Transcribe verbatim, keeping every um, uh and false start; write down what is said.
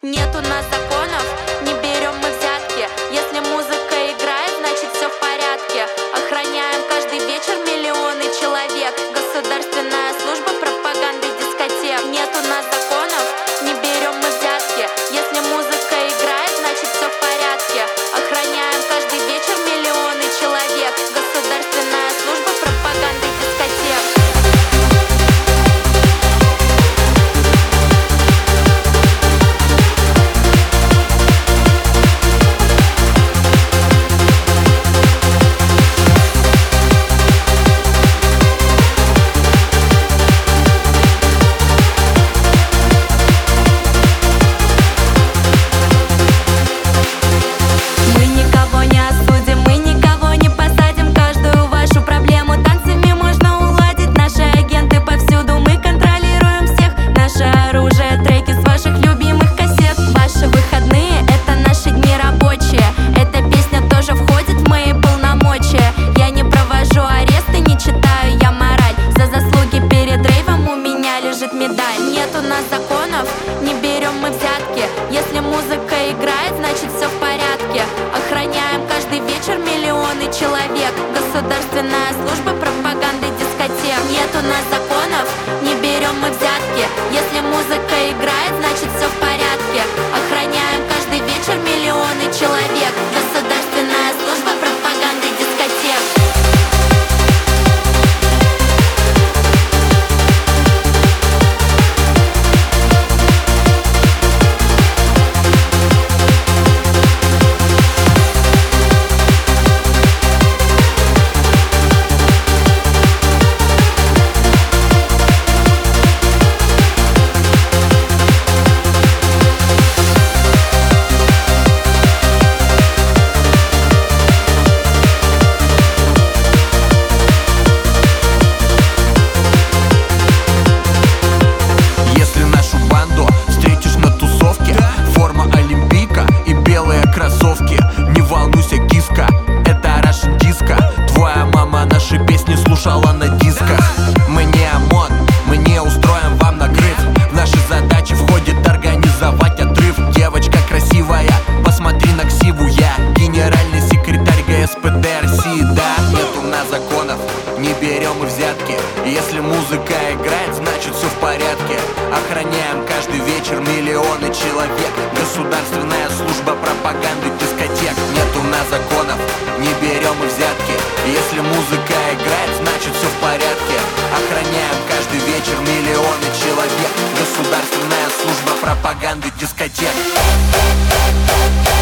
Нет у нас законов, не берем мы взятки. Если музыка играет, значит все в порядке. Охраняем каждый вечер миллионы человек. Государственная служба пропаганды дискотек. Нет у нас законов, не берем мы взятки. Если музыка играет, значит все в порядке. Охраняем каждый вечер миллионы человек. Государственная служба пропаганды дискотек. Нет у нас законов, не берем мы взятки. Если музыка играет, значит все в порядке. Охраняем каждый вечер миллионы человек. Государственная служба пропаганды дискотек. Нет у нас законов, не берем мы взятки. Если музыка играет, значит все в порядке. Охраняем каждый вечер миллионы человек. Государственная служба пропаганды дискотек. Слушала на дисках. Мы не ОМОН, мы не устроим вам накрыв. В наши задачи входит организовать отрыв. Девочка красивая, посмотри на ксиву. Я генеральный секретарь ГСПД России. Да, нет у нас законов, не берем мы взятки. Если музыка играет, значит все в порядке. Охраняем каждый вечер миллионы человек. Государственная служба пропаганды дискотек. Нет у нас законов, не берем мы взятки. Если музыка играет, значит все в порядке. Охраняем каждый вечер миллионы человек. Государственная служба пропаганды дискотек.